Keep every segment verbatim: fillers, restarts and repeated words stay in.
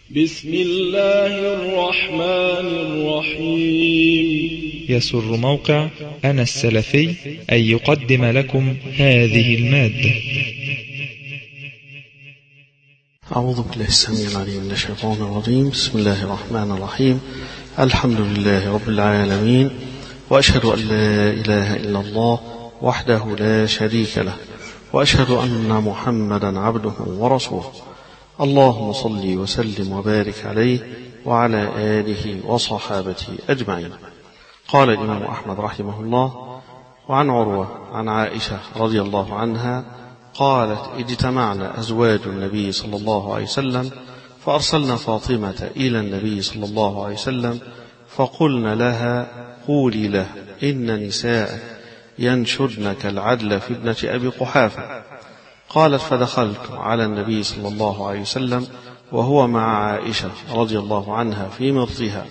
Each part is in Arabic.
بسم الله الرحمن الرحيم. يسر موقع أنا السلفي أن يقدم لكم هذه المادة. أعوذ بالله السميع العليم من الشيطان الرجيم. بسم الله الرحمن الرحيم. الحمد لله رب العالمين، وأشهد أن لا إله إلا الله وحده لا شريك له، وأشهد أن محمدا عبده ورسوله. اللهم صل وسلم وبارك عليه وعلى آله وصحابته أجمعين. قال الإمام أحمد رحمه الله: وعن عروة عن عائشة رضي الله عنها قالت: اجتمعنا أزواج النبي صلى الله عليه وسلم فأرسلنا فاطمة إلى النبي صلى الله عليه وسلم فقلنا لها: قولي له إن نساء ينشدن كالعدل في ابنة أبي قحافة. قالت: فدخلت على النبي صلى الله عليه وسلم وهو مع عائشة رضي الله عنها في مرضها،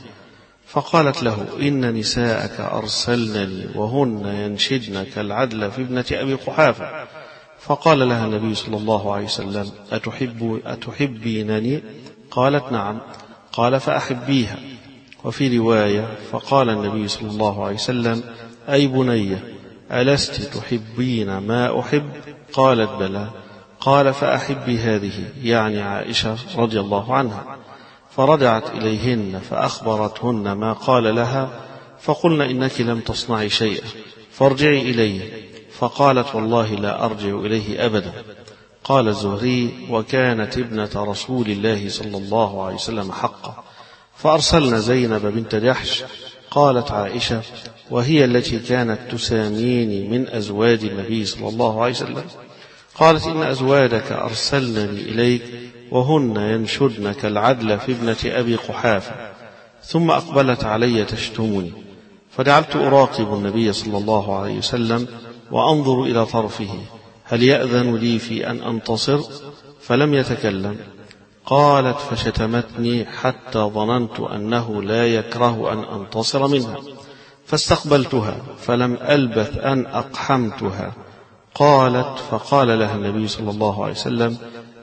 فقالت له: إن نساءك أرسلنني وهن ينشدن كالعدل في ابنة أبي قحافة. فقال لها النبي صلى الله عليه وسلم: أتحب أتحبينني؟ قالت: نعم. قال: فأحبيها. وفي رواية: فقال النبي صلى الله عليه وسلم: أي بني، ألست تحبين ما أحب؟ قالت: بلى. قال: فأحبي هذه، يعني عائشة رضي الله عنها. فرجعت إليهن فأخبرتهن ما قال لها، فقلن: إنك لم تصنعي شيئا، فارجعي إليه. فقالت: والله لا أرجع إليه أبدا. قال الزهري: وكانت ابنة رسول الله صلى الله عليه وسلم حقا. فأرسلنا زينب بنت جحش. قالت عائشة: وهي التي كانت تساميني من أزواج النبي صلى الله عليه وسلم. قالت: إن أزواجك أرسلنني إليك وهن ينشدن كالعدل في ابنة أبي قحافة. ثم أقبلت علي تشتمني، فجعلت أراقب النبي صلى الله عليه وسلم وأنظر إلى طرفه هل يأذن لي في أن أنتصر، فلم يتكلم. قالت: فشتمتني حتى ظننت أنه لا يكره أن أنتصر منها، فاستقبلتها فلم ألبث أن أقحمتها. قالت: فقال لها النبي صلى الله عليه وسلم: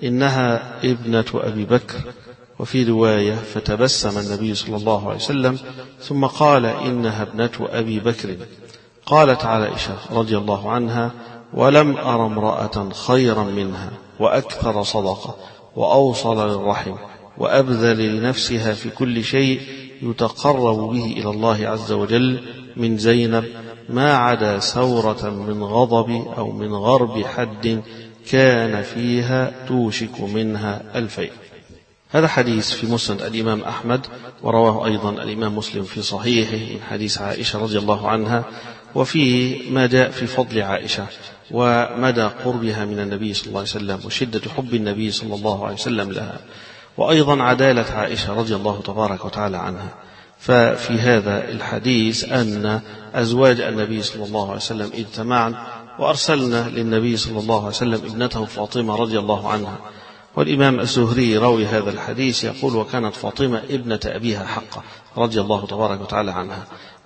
إنها ابنة أبي بكر. وفي رواية: فتبسم النبي صلى الله عليه وسلم ثم قال: إنها ابنة أبي بكر. قالت عائشة رضي الله عنها: ولم أر امرأة خيرا منها وأكثر صدقة وأوصل للرحم وأبذل لنفسها في كل شيء يتقرب به إلى الله عز وجل من زينب، ما عدا سورة من غضب أو من غرب حد كان فيها توشك منها الفيء. هذا حديث في مسند الإمام أحمد، ورواه أيضا الإمام مسلم في صحيحه من حديث عائشة رضي الله عنها، وفيه ما جاء في فضل عائشة ومدى قربها من النبي صلى الله عليه وسلم وشدة حب النبي صلى الله عليه وسلم لها، وأيضا عدالة عائشة رضي الله تبارك وتعالى عنها. ففي هذا الحديث أن أزواج النبي صلى الله عليه وسلم اجتمعن وأرسلنا للنبي صلى الله عليه وسلم ابنته فاطمة رضي الله عنها. والإمام الزهري روي هذا الحديث يقول: وكانت فاطمة ابنة أبيها حقا رضي الله تبارك وتعالى عنها.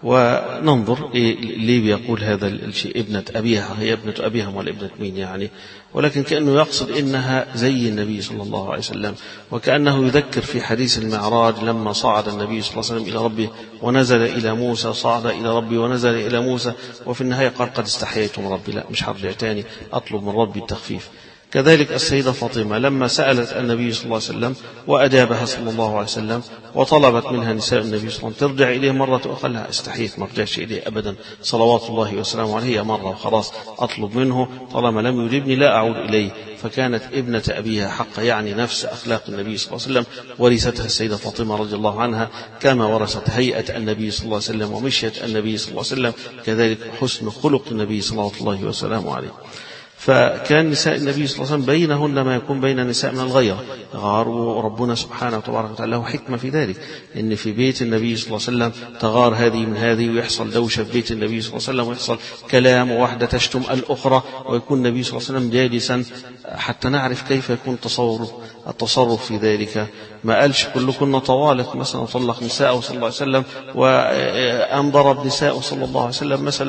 وننظر ليه بيقول هذا الشيء ابنة أبيها، هي ابنة أبيها ولا ابنة مين يعني؟ ولكن كأنه يقصد إنها زي النبي صلى الله عليه وسلم، وكأنه يذكر في حديث المعراج لما صعد النبي صلى الله عليه وسلم إلى ربه ونزل إلى موسى، صعد إلى ربي ونزل إلى موسى، وفي النهاية قال: قد استحييت من ربي، لا مش هرجع تاني، أطلب من ربي التخفيف. كذلك السيدة فاطمة لما سألت النبي صلى الله عليه وسلم وأجابها صلى الله عليه وسلم وطلبت منها نساء النبي صلى الله عليه وسلم ترجع إليه مرة أخرى، لها استحيت ما رجعش إليه أبدا صلوات الله وسلامه عليه، مرة وخلاص أطلب منه، طالما لم يجبني لا أعود إليه. فكانت ابنة أبيها حق، يعني نفس أخلاق النبي صلى الله عليه وسلم ورثتها السيدة فاطمة رضي الله عنها، كما ورثت هيئة النبي صلى الله عليه وسلم ومشية النبي صلى الله عليه وسلم، كذلك حسن خلق النبي صلى الله وسلامه عليه. فكان نساء النبي صلى الله عليه وسلم بينهن ما يكون بين النساء من الغيرة، غار، وربنا سبحانه وتبارك وتعالى له حكمة في ذلك، إن في بيت النبي صلى الله عليه وسلم تغار هذه من هذه، ويحصل دوشة في بيت النبي صلى الله عليه وسلم، ويحصل كلام، وواحدة تشتم الأخرى، ويكون النبي صلى الله عليه وسلم جالسا حتى نعرف كيف يكون تصور التصرف في ذلك. ما قالش كلكن طوالق مثلا وطلق نساءه صلى الله عليه وسلم وأن ضرب نساءه صلى الله عليه وسلم مثلا،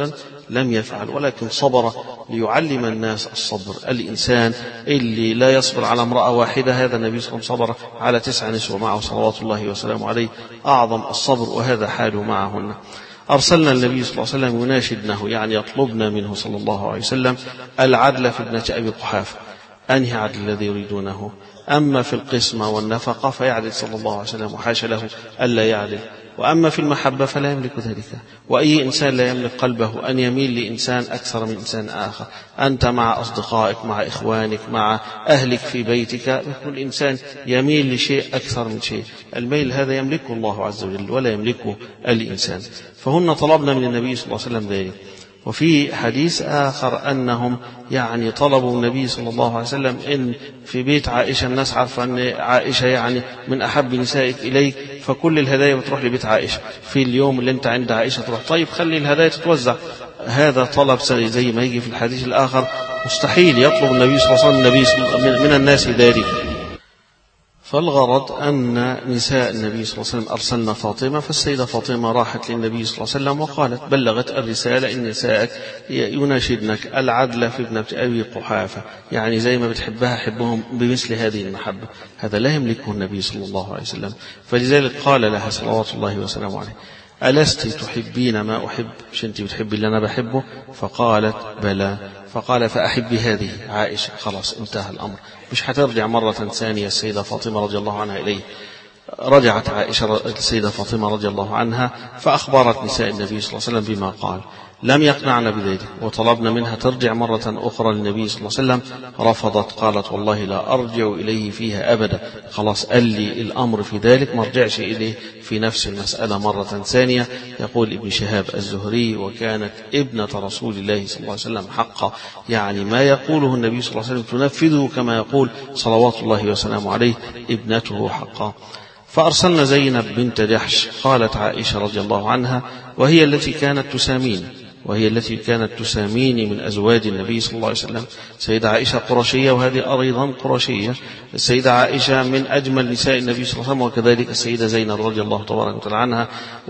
لم يفعل، ولكن صبر ليعلم الناس الصبر. الإنسان اللي لا يصبر على امرأة واحدة، هذا النبي صلى الله عليه وسلم صبر على تسع نسوة معه صلوات الله وسلامه عليه، أعظم الصبر، وهذا حاله معهن. أرسلنا النبي صلى الله عليه وسلم يناشدنه، يعني يطلبنا منه صلى الله عليه وسلم العدل في ابنة أبي قحافة. أنهي عدل الذي يريدونه؟ أما في القسمة والنفقة فيعدل صلى الله عليه وسلم، وحاشا له ألا يعدل. وأما في المحبة فلا يملك ذلك، وأي إنسان لا يملك قلبه أن يميل لإنسان أكثر من إنسان آخر. أنت مع أصدقائك، مع إخوانك، مع أهلك في بيتك، كل إنسان يميل لشيء أكثر من شيء. الميل هذا يملكه الله عز وجل ولا يملكه الإنسان. فهن طلبنا من النبي صلى الله عليه وسلم ذلك. وفي حديث آخر أنهم يعني طلبوا النبي صلى الله عليه وسلم إن في بيت عائشة، الناس عارفة أن عائشة يعني من أحب نسائك إليك، فكل الهدايا بتروح لبيت عائشة في اليوم اللي أنت عند عائشة تروح، طيب خلي الهدايا تتوزع. هذا طلب زي ما يجي في الحديث الآخر، مستحيل يطلب النبي صلى الله عليه وسلم النبي من الناس ذلك. فالغرض أن نساء النبي صلى الله عليه وسلم أرسلنا فاطمة، فالسيدة فاطمة راحت للنبي صلى الله عليه وسلم وقالت بلغت الرسالة إن نسائك يناشدنك العدل في ابنة أبي قحافة، يعني زي ما بتحبها حبهم بمثل هذه المحبة. هذا لا يملكه النبي صلى الله عليه وسلم، فلذلك قال لها صلوات الله وسلامه عليه ألست تحبين ما أحب؟ مش أنت بتحبي اللي أنا بحبه؟ فقالت بلى. فقال فأحبي هذه عائشة. خلاص انتهى الأمر، مش هترجع مرة ثانية السيدة فاطمة رضي الله عنها إليه. رجعت عائشة السيدة فاطمة رضي الله عنها فأخبرت نساء النبي صلى الله عليه وسلم بما قال. لم يقنعن بذلك، وطلبنا منها ترجع مرة أخرى للنبي صلى الله عليه وسلم، رفضت. قالت والله لا أرجع إليه فيها أبدا، خلاص قال لي الأمر في ذلك، ما رجعش إليه في نفس المسألة مرة ثانية. يقول ابن شهاب الزهري وكانت ابنة رسول الله صلى الله عليه وسلم حقا، يعني ما يقوله النبي صلى الله عليه وسلم تنفذه كما يقول صلوات الله وسلامه عليه، ابنته حقا. فأرسلنا زينب بنت جحش. قالت عائشة رضي الله عنها وهي التي كانت تسامين وهي التي كانت تساميني من أزواج النبي صلى الله عليه وسلم. سيدة عائشة قرشية وهذه أيضا قرشية. السيدة عائشة من أجمل نساء النبي صلى الله عليه وسلم، وكذلك السيدة زينب رضي الله تبارك وتعالى عنها.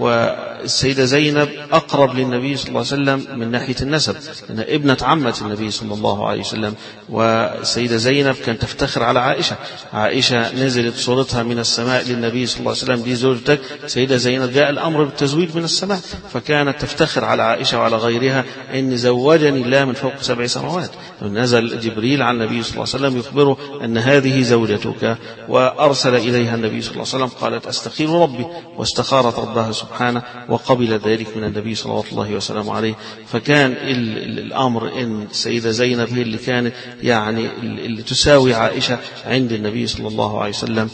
والسيدة زينب أقرب للنبي صلى الله عليه وسلم من ناحية النسب، لأنها ابنة عمة النبي صلى الله عليه وسلم. والسيدة زينب كانت تفتخر على عائشة. عائشة نزلت صورتها من السماء للنبي صلى الله عليه وسلم، دي زوجتك سيدة زينب، جاء الأمر بالتزويج من السماء، فكانت تفتخر على عائشة وعلى غيرها إن زوجني الله من فوق سبع سماوات. نزل جبريل على النبي صلى الله عليه وسلم يخبره أن هذه زوجتك، وأرسل إليها النبي صلى الله عليه وسلم. قالت أستخير ربي، واستخارت ربها سبحانه وقبل ذلك من النبي صلى الله وسلم عليه. فكان الأمر إن السيدة زينب هي اللي كانت يعني اللي تساوي عائشة عند النبي صلى الله عليه وسلم.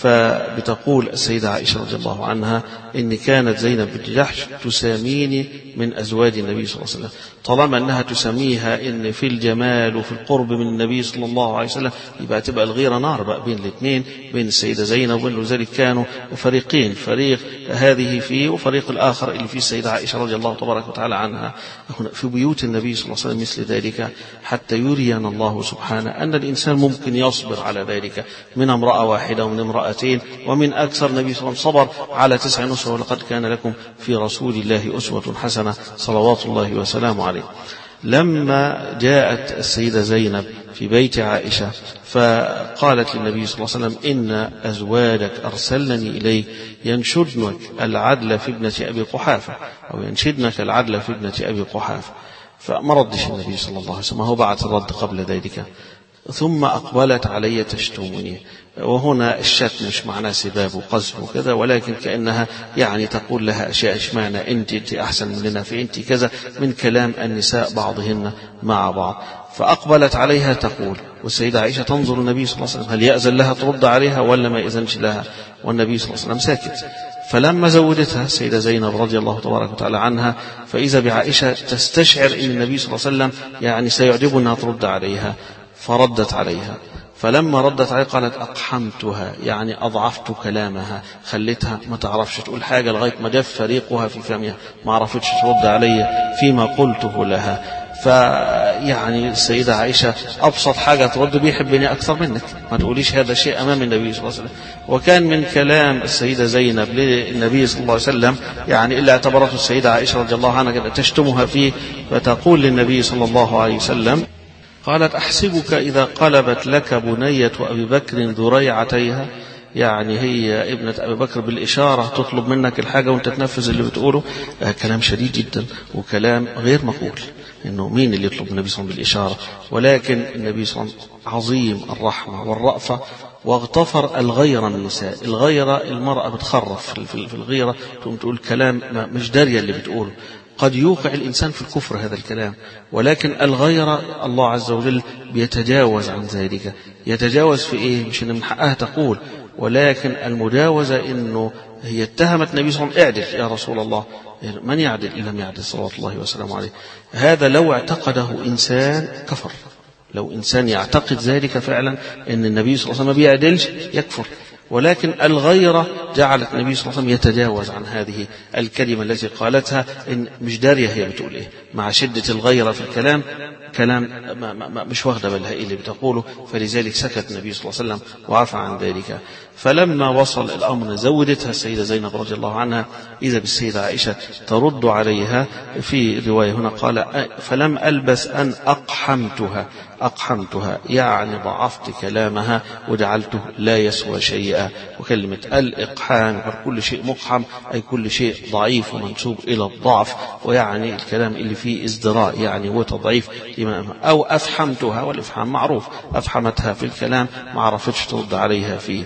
فبتقول السيدة عائشة رضي الله عنها إن كانت زينب بنت جحش تساميني من أزواج النبي صلى الله عليه وسلم. طالما أنها تسميها إن في الجمال وفي القرب من النبي صلى الله عليه وسلم، يبقى تبقى الغيرة نار بقى بين الاثنين، بين السيدة زينب. ولذلك كانوا فريقين، فريق هذه فيه وفريق الآخر اللي فيه السيدة عائشة رضي الله تبارك وتعالى عنها. في بيوت النبي صلى الله عليه وسلم مثل ذلك، حتى يرينا الله سبحانه أن الإنسان ممكن يصبر على ذلك من امرأة واحدة ومن امرأتين ومن أكثر. النبي صلى الله عليه وسلم صبر على تسع نسوة، ولقد كان لكم في رسول الله أسوة حسنة صلوات الله وسلامه عليه. لما جاءت السيدة زينب في بيت عائشة فقالت للنبي صلى الله عليه وسلم إن أزواجك أرسلني إليه ينشدنك العدل في ابنة أبي قحافة، أو ينشدنك العدل في ابنة أبي قحافة. فما ردش النبي صلى الله عليه وسلم، هو بعت الرد قبل ذلك. ثم أقبلت علي تشتمني. وهنا الشتم مش معناه سباب وقذف وكذا، ولكن كأنها يعني تقول لها أشياء اشمعنى أنت أنت أحسن مننا في أنت كذا، من كلام النساء بعضهن مع بعض. فأقبلت عليها تقول، والسيدة عائشة تنظر النبي صلى الله عليه وسلم هل يأذن لها ترد عليها ولا ما يأذنش لها، والنبي صلى الله عليه وسلم ساكت. فلما زودتها السيدة زينب رضي الله تبارك وتعالى عنها، فإذا بعائشة تستشعر أن النبي صلى الله عليه وسلم يعني سيعجب أنها ترد عليها، فردت عليها. فلما ردت عليه قالت أقحمتها، يعني أضعفت كلامها، خلتها ما تعرفش تقول حاجة لغاية ما جف فريقها في فمها، ما عرفتش ترد علي فيما قلته لها. فيعني السيدة عائشة أبسط حاجة ترد بيحبني أكثر منك، ما تقوليش هذا شيء أمام النبي صلى الله عليه وسلم. وكان من كلام السيدة زينب للنبي صلى الله عليه وسلم يعني إلا اعتبرته السيدة عائشة رضي الله عنها تشتمها فيه، فتقول للنبي صلى الله عليه وسلم قالت أحسبك إذا قلبت لك بنية أبي بكر ذريعتيها، يعني هي ابنة أبي بكر بالإشارة تطلب منك الحاجة وانت تنفذ اللي بتقوله. آه كلام شديد جدا وكلام غير مقبول، إنه مين اللي يطلب النبي صلى الله عليه وسلم بالإشارة؟ ولكن النبي صلى الله عليه وسلم عظيم الرحمة والرأفة، واغتفر الغيرة من النساء. الغيرة المرأة بتخرف في الغيرة، تقوم تقول كلام مش دارية اللي بتقوله، قد يوقع الإنسان في الكفر هذا الكلام، ولكن الغيرة الله عز وجل بيتجاوز عن ذلك. يتجاوز في إيه؟ مش إن من حقها تقول، ولكن المجاوزة إنه هي اتهمت النبي صلى الله عليه وسلم اعدل يا رسول الله، من يعدل إن لم يعدل صلوات الله وسلامه عليه. هذا لو اعتقده إنسان كفر، لو إنسان يعتقد ذلك فعلا أن النبي صلى الله عليه وسلم ما بيعدلش يكفر. ولكن الغيرة جعلت النبي صلى الله عليه وسلم يتجاوز عن هذه الكلمة التي قالتها، إن مش دارية هي بتقول إيه، مع شدة الغيرة في الكلام، كلام ما ما مش واخدة بالها إيه اللي بتقوله، فلذلك سكت النبي صلى الله عليه وسلم وعفى عن ذلك. فلما وصل الأمر زودتها السيدة زينب رضي الله عنها إذا بالسيدة عائشة ترد عليها. في رواية هنا قال فلم ألبس أن أقحمتها، أقحمتها يعني ضعفت كلامها وجعلته لا يسوى شيئا. وكلمة الإقحام كل شيء مقحم أي كل شيء ضعيف ومنسوب إلى الضعف، ويعني الكلام اللي فيه ازدراء يعني هو تضعيف. أو أفحمتها، والإفحام معروف، أفحمتها في الكلام ما عرفتش ترد عليها فيه.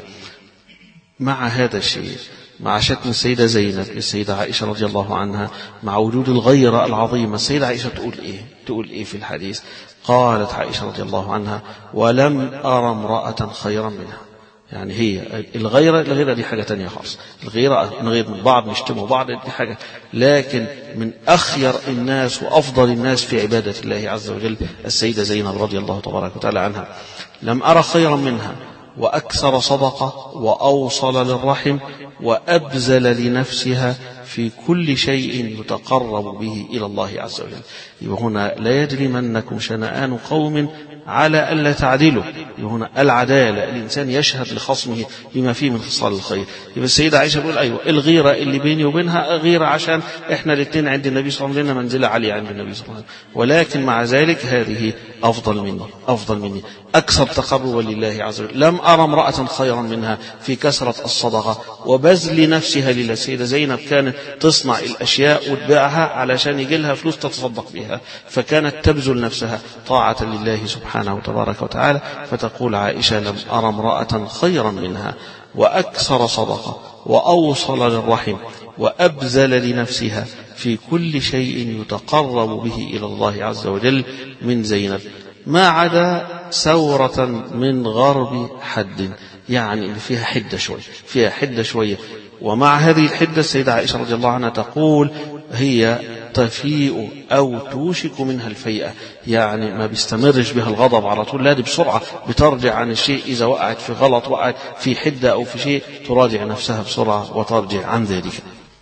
مع هذا الشيء، مع شتم السيدة زينب السيدة عائشة رضي الله عنها، مع وجود الغيرة العظيمة، السيدة عائشة تقول إيه؟ تقول إيه في الحديث؟ قالت عائشة رضي الله عنها ولم أرى امرأة خيرا منها. يعني هي الغيرة، الغيرة دي حاجة تانية خالص، الغيرة نغير من بعض نشتموا بعض دي حاجة، لكن من أخير الناس وأفضل الناس في عبادة الله عز وجل السيدة زينب رضي الله تبارك وتعالى عنها. لم أرى خيرا منها، وأكثر صدقة، وأوصل للرحم، وأبذل لنفسها في كل شيء يتقرب به إلى الله عز وجل. وهنا لا يجرمنكم شنآن قوم على ألا تعدلوا. هنا العدالة، الإنسان يشهد لخصمه بما فيه من خصال الخير. يبقى السيدة عائشة بيقول أيوة الغيرة اللي بيني وبينها غيرة عشان إحنا الاثنين عند النبي صلى الله عليه وسلم منزلة عالية عند النبي صلى الله عليه وسلم، ولكن مع ذلك هذه أفضل مني، أفضل مني أكثر تقربا لله عز وجل. لم أرى امرأة خيرا منها في كثرة الصدقة وبذل نفسها لله. السيدة زينب كانت تصنع الأشياء وتبيعها علشان يجي لها فلوس تتصدق بها، فكانت تبذل نفسها طاعة لله سبحانه وتبارك وتعالى. فتقول عائشة لم أرى امرأة خيرا منها، وأكثر صدقة، وأوصل للرحم، وأبذل لنفسها في كل شيء يتقرب به إلى الله عز وجل من زينب، ما عدا ثورة من غرب حد، يعني فيها حدة شوية، فيها حدة شوية. ومع هذه الحدة السيدة عائشة رضي الله عنها تقول هي تفيء أو توشك منها الفيئة، يعني ما بيستمرش بها الغضب على طول، لا دي بسرعة بترجع عن الشيء، إذا وقعت في غلط، وقعت في حدة أو في شيء، تراجع نفسها بسرعة وترجع عن ذلك.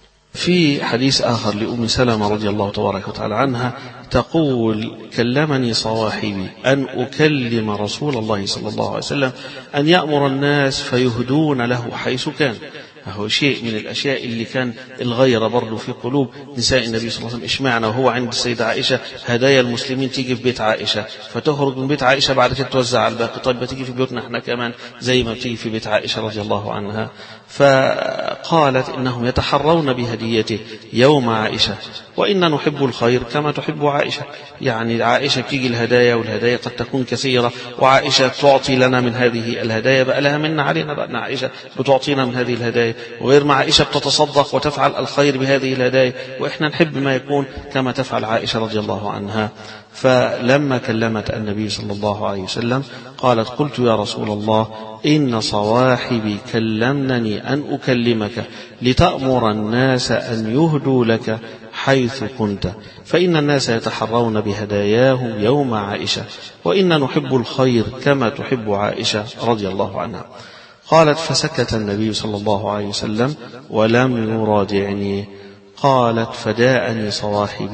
في حديث آخر لأم سلمة رضي الله تبارك وتعالى عنها تقول كلمني صواحبي أن أكلم رسول الله صلى الله عليه وسلم أن يأمر الناس فيهدون له حيث كان. هو شيء من الأشياء اللي كان الغيرة برضو في قلوب نساء النبي صلى الله عليه وسلم. إشمعنا وهو عند السيدة عائشة هدايا المسلمين تيجي في بيت عائشة فتخرج من بيت عائشة بعد كده توزع على الباقي، طيب بتيجي في بيوتنا احنا كمان زي ما بتيجي في بيت عائشة رضي الله عنها. فقالت إنهم يتحرون بهديته يوم عائشة وإنا نحب الخير كما تحب عائشة. يعني عائشة بتيجي الهدايا، والهدايا قد تكون كثيرة، وعائشة تعطي لنا من هذه الهدايا، بقى لها منا علينا بقى عائشة بتعطينا من هذه الهدايا، وغير ما عائشة بتتصدق وتفعل الخير بهذه الهدايا، وإحنا نحب ما يكون كما تفعل عائشة رضي الله عنها. فلما كلمت النبي صلى الله عليه وسلم قالت قلت يا رسول الله إن صواحبي كلمنني أن أكلمك لتأمر الناس أن يهدوا لك حيث كنت، فإن الناس يتحرون بهداياهم يوم عائشة وإنا نحب الخير كما تحب عائشة رضي الله عنها. قالت فسكت النبي صلى الله عليه وسلم ولم يراجعني. قالت فجاءني صواحبي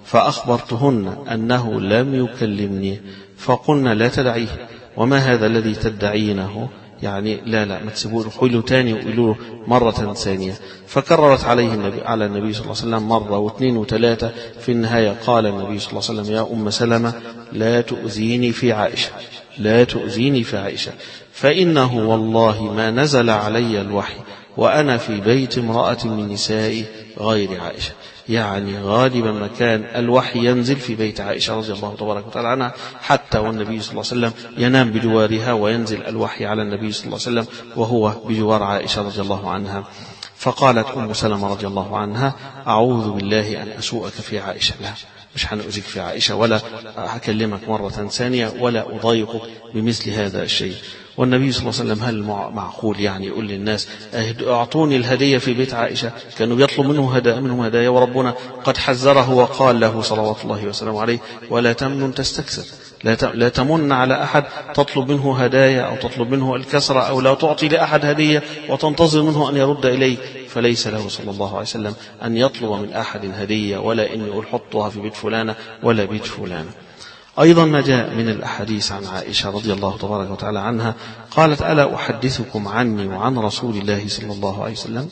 فأخبرتهن أنه لم يكلمني فقلنا لا تدعيه، وما هذا الذي تدعينه؟ يعني لا لا ما تسيبوه، قولوا تاني وقولوا مرة ثانية. فكررت عليه النبي على النبي صلى الله عليه وسلم مرة واثنين وثلاثة. في النهاية قال النبي صلى الله عليه وسلم: يا أم سلمة لا تؤذيني في عائشة، لا تؤذيني في عائشة، فإنه والله ما نزل علي الوحي وأنا في بيت امرأة من نساء غير عائشة. يعني غالبا ما كان الوحي ينزل في بيت عائشة رضي الله تبارك وتعالى عنها، حتى والنبي صلى الله عليه وسلم ينام بجوارها وينزل الوحي على النبي صلى الله عليه وسلم وهو بجوار عائشة رضي الله عنها. فقالت أم سلمة رضي الله عنها: أعوذ بالله أن أسوءك في عائشة. لا، مش هنؤذيك في عائشة ولا هكلمك مرة ثانية ولا أضايقك بمثل هذا الشيء. والنبي صلى الله عليه وسلم هل معقول يعني يقول للناس أعطوني الهدية في بيت عائشة؟ كانوا يطلب منه هدايا منهم هدايا، وربنا قد حذره وقال له صلوات الله وسلامه عليه: ولا تمنن تستكثر، لا تمن على أحد تطلب منه هدايا أو تطلب منه الكسرة، أو لا تعطي لأحد هدية وتنتظر منه أن يرد إليك. فليس له صلى الله عليه وسلم أن يطلب من أحد هدية، ولا أن يقول حطها في بيت فلانة ولا بيت فلانة. أيضا ما جاء من الأحاديث عن عائشة رضي الله تبارك وتعالى عنها قالت: ألا أحدثكم عني وعن رسول الله صلى الله عليه وسلم؟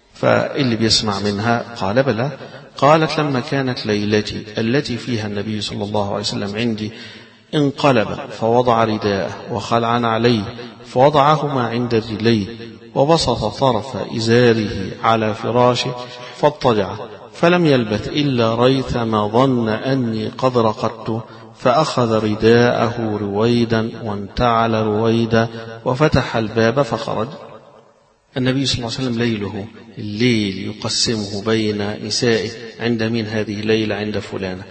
فاللي بيسمع منها قال: بلى. قالت: لما كانت ليلتي التي فيها النبي صلى الله عليه وسلم عندي انقلب فوضع رداءه وخلعن عليه فوضعهما عند رجليه وبسط طرف إزاره على فراشه فاضطجع، فلم يلبث إلا ريثما ظن أني قد رقدت، فأخذ رداءه رويدا وانتعل رويدا وفتح الباب فخرج. النبي صلى الله عليه وسلم ليله الليل يقسمه بين نسائه. عند مين هذه الليلة؟ عند فلانة.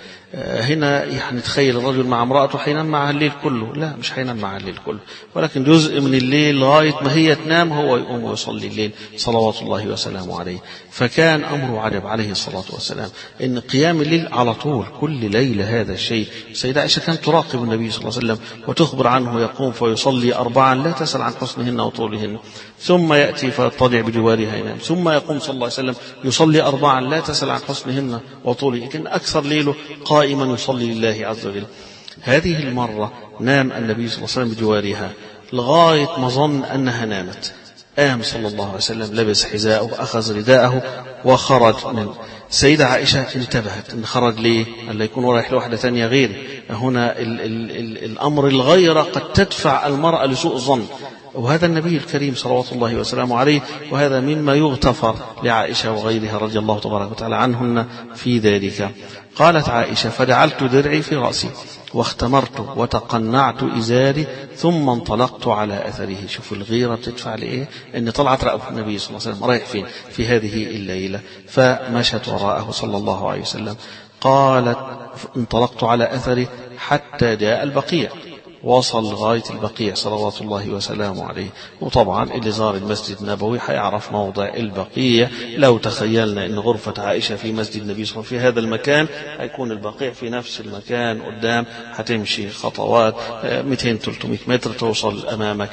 هنا يعني تخيل الرجل مع امرأته حينام معها الليل كله؟ لا، مش حينام معها الليل كله، ولكن جزء من الليل لغاية ما هي تنام هو يقوم ويصلي الليل صلوات الله وسلامه عليه. فكان أمره عجب عليه الصلاة والسلام إن قيام الليل على طول كل ليلة هذا الشيء. السيدة عائشة كانت تراقب النبي صلى الله عليه وسلم وتخبر عنه يقوم فيصلي أربعا لا تسأل عن حسنهن وطولهن، ثم يأتي فيضطجع بجوارها ينام، ثم يقوم صلى الله عليه وسلم يصلي أربعا لا تسأل عن حسنهن وطولهن، لكن أكثر ليله قائما يصلي لله عز وجل. هذه المرة نام النبي صلى الله عليه وسلم بجوارها لغاية ما ظن أنها نامت. قام صلى الله عليه وسلم لبس حذاءه وأخذ رداءه وخرج من. السيدة عائشة انتبهت إن خرج ليه؟ ألا يكون رايح لوحدة ثانية غيره. هنا ال ال ال الأمر الغيرة قد تدفع المرأة لسوء الظن، وهذا النبي الكريم صلوات الله وسلامه عليه، وهذا مما يغتفر لعائشة وغيرها رضي الله تبارك وتعالى عنهن في ذلك. قالت عائشة: فجعلت درعي في رأسي واختمرت وتقنعت إزاري ثم انطلقت على أثره. شوفوا الغيرة بتدفع لإيه؟ إن طلعت رأى النبي صلى الله عليه وسلم رايح فين في هذه الليلة، فمشت وراءه صلى الله عليه وسلم. قالت: انطلقت على أثره حتى جاء البقيع، وصل لغاية البقيع صلوات الله وسلامه عليه. وطبعا اللي زار المسجد النبوي حيعرف موضع البقيع. لو تخيلنا أن غرفة عائشة في مسجد النبي صلى الله عليه وسلم في هذا المكان، هيكون البقيع في نفس المكان قدام، هتمشي خطوات مئتين ثلاثمئة متر توصل أمامك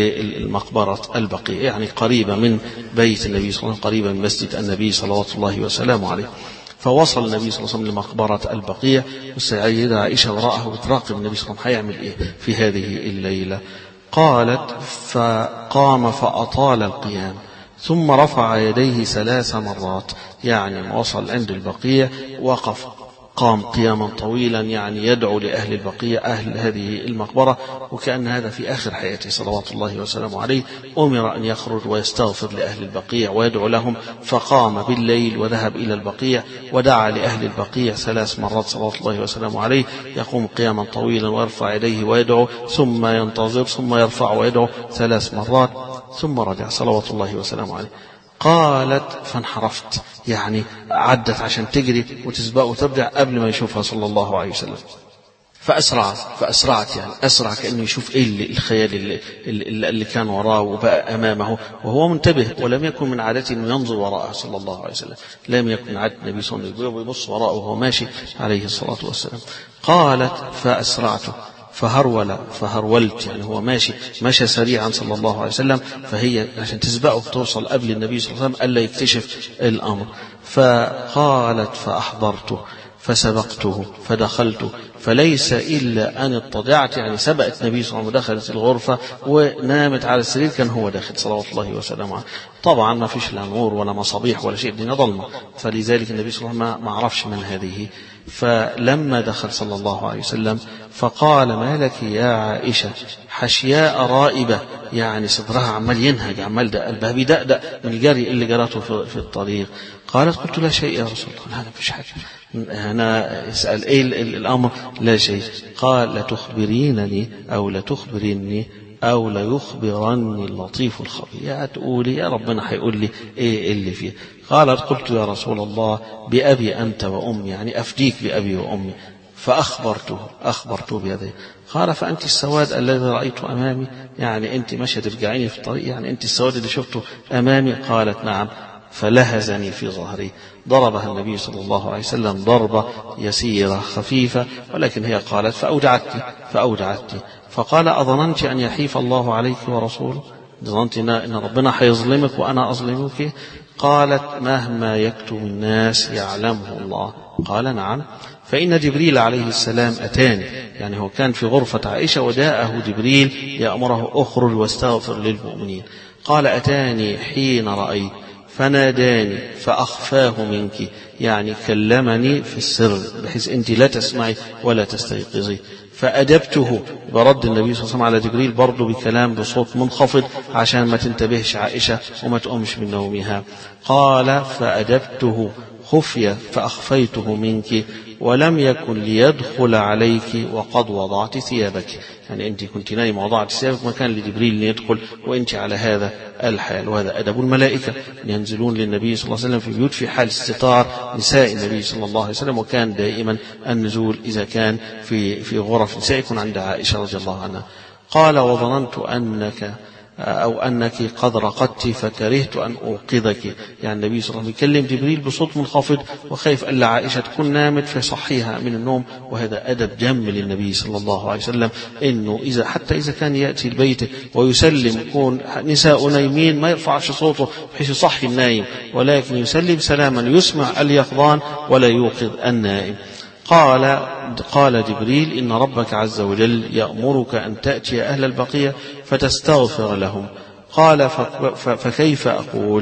للمقبرة البقيع، يعني قريبة من بيت النبي صلى الله عليه وسلم، قريبة من مسجد النبي صلوات الله وسلامه عليه. فوصل النبي صلى الله عليه وسلم لمقبرة البقيع، والسيدة عائشة وراءه بتراقب النبي صلى الله عليه وسلم هيعمل إيه في هذه الليلة. قالت: فقام فأطال القيام ثم رفع يديه ثلاث مرات، يعني وصل عند البقيع وقف قام قياما طويلا، يعني يدعو لأهل البقيع أهل هذه المقبرة، وكأن هذا في آخر حياته صلوات الله وسلامه عليه. أمر أن يخرج ويستغفر لأهل البقيع ويدعو لهم، فقام بالليل وذهب إلى البقيع ودعا لأهل البقيع ثلاث مرات صلوات الله وسلامه عليه. يقوم قياما طويلا ويرفع يديه ويدعو، ثم ينتظر، ثم يرفع ويدعو ثلاث مرات، ثم رجع صلوات الله وسلامه عليه. قالت: فانحرفت، يعني عدت عشان تجري وتسبق وترجع قبل ما يشوفها صلى الله عليه وسلم. فأسرعت فأسرعت يعني أسرع كأنه يشوف إيه اللي الخيال اللي, اللي, اللي كان وراه وبقى أمامه وهو منتبه، ولم يكن من عادته أنه ينظر وراءه صلى الله عليه وسلم، لم يكن عادة النبي صلى الله عليه وسلم يبص وراءه وهو ماشي عليه الصلاة والسلام. قالت: فأسرعت فهرول فهرولت، يعني هو ماشي مشى سريعا صلى الله عليه وسلم، فهي عشان تسبقه توصل قبل النبي صلى الله عليه وسلم ألا يكتشف الأمر. فقالت: فأحضرته فسبقته فدخلت فليس إلا أن اضطجعت، يعني سبقت النبي صلى الله عليه وسلم ودخلت الغرفة ونامت على السرير، كان هو داخل صلوات الله وسلامه عليه. طبعا ما فيش لا نور ولا مصابيح ولا شيء، الدنيا ضلمة، فلذلك النبي صلى الله عليه وسلم ما عرفش من هذه. فلما دخل صلى الله عليه وسلم فقال: ما لك يا عائشة حشياء رائبة، يعني صدرها عمال ينهج، عمال ده قلبها بيدقدق من الجري اللي جراته في الطريق. قالت: قلت: لا شيء يا رسول الله. لا مفيش حاجة. أنا اسأل إيه الأمر؟ لا شيء. قال: لتخبرينني أو لتخبريني أو ليخبرني اللطيف الخبير. يا تقولي يا ربنا هيقول لي إيه اللي فيه. قالت: قلت يا رسول الله بأبي أنت وأمي، يعني أفديك بأبي وأمي. فأخبرته أخبرته بهذا. قال: فأنت السواد الذي رأيته أمامي، يعني أنت ماشية ترجعيني في الطريق، يعني أنت السواد اللي شفته أمامي. قالت: نعم. فلهزني في ظهري. ضربها النبي صلى الله عليه وسلم ضربة يسيرة خفيفة، ولكن هي قالت: فأودعتني فأودعتني. فقال: أظننت أن يحيف الله عليك ورسوله؟ ظننت أن ربنا حيظلمك وأنا أظلمك؟ قالت: مهما يكتم الناس يعلمه الله. قال: نعم. فإن جبريل عليه السلام أتاني، يعني هو كان في غرفة عائشة وجاءه جبريل يأمره: أخرج واستغفر للمؤمنين. قال: أتاني حين رأيت فناداني فأخفاه منك، يعني كلمني في السر بحيث أنت لا تسمعي ولا تستيقظي. فأدبته، برد النبي صلى الله عليه وسلم على جبريل برضه بكلام بصوت منخفض عشان ما تنتبهش عائشة وما تقومش من نومها. قال: فأدبته خفية فأخفيته منك، ولم يكن ليدخل عليك وقد وضعت ثيابك، يعني أنت كنت نايمة وضعت ثيابك، ما كان لجبريل يدخل وأنت على هذا الحال. وهذا أدب الملائكة، ينزلون للنبي صلى الله عليه وسلم في بيوت في حال استتار نساء النبي صلى الله عليه وسلم، وكان دائما النزول إذا كان في في غرف نساء يكون عند عائشة رضي الله عنها. قال: وظننت أنك أو أنك قد رقدت فكرهت أن أوقظك، يعني النبي صلى الله عليه وسلم يكلم جبريل بصوت منخفض وخايف ألا عائشة تكون نامت فيصحيها من النوم. وهذا أدب جم للنبي صلى الله عليه وسلم، إنه إذا حتى إذا كان يأتي البيت ويسلم، يكون نساء نايمين ما يرفعش صوته بحيث يصحي النايم، ولكن يسلم سلاما يسمع اليقظان ولا يوقظ النائم. قال قال جبريل: إن ربك عز وجل يأمرك أن تأتي أهل البقية فتستغفر لهم. قال: فكيف أقول؟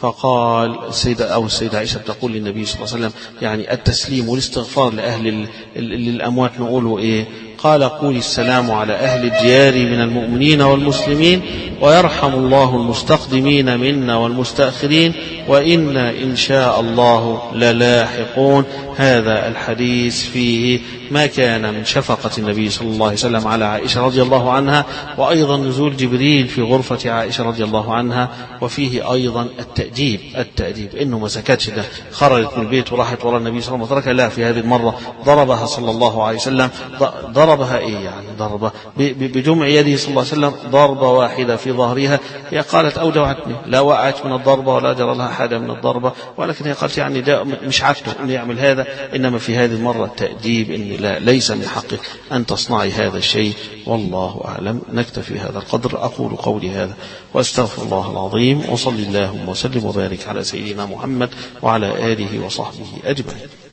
فقال السيدة أو السيدة عائشة تقول للنبي صلى الله عليه وسلم يعني التسليم والاستغفار لأهل الأموات نقوله إيه؟ قال: قولي السلام على أهل الديار من المؤمنين والمسلمين، ويرحم الله المستقدمين منا والمستأخرين، وإنا إن شاء الله للاحقون. هذا الحديث فيه ما كان من شفقة النبي صلى الله عليه وسلم على عائشة رضي الله عنها، وأيضا نزول جبريل في غرفة عائشة رضي الله عنها، وفيه أيضا التأديب التأديب إنه ما سكتش، ده خرجت من البيت وراحت وراء النبي صلى الله عليه وسلم، لا، في هذه المرة ضربها صلى الله عليه وسلم. ضربها إيه يعني؟ ضربة بجمع يده صلى الله عليه وسلم ضربة واحدة في ظهرها. هي قالت: أودعتني، لا وقعت من الضربة ولا جرى لها حاجة من الضربة، ولكن هي قالت يعني ده مش عادته أن يعمل هذا، إنما في هذه المرة التأديب إن لا ليس من حقك أن تصنعي هذا الشيء. والله أعلم. نكتفي هذا القدر. أقول قولي هذا وأستغفر الله العظيم، وصلي اللهم وسلم وبارك على سيدنا محمد وعلى آله وصحبه أجمعين.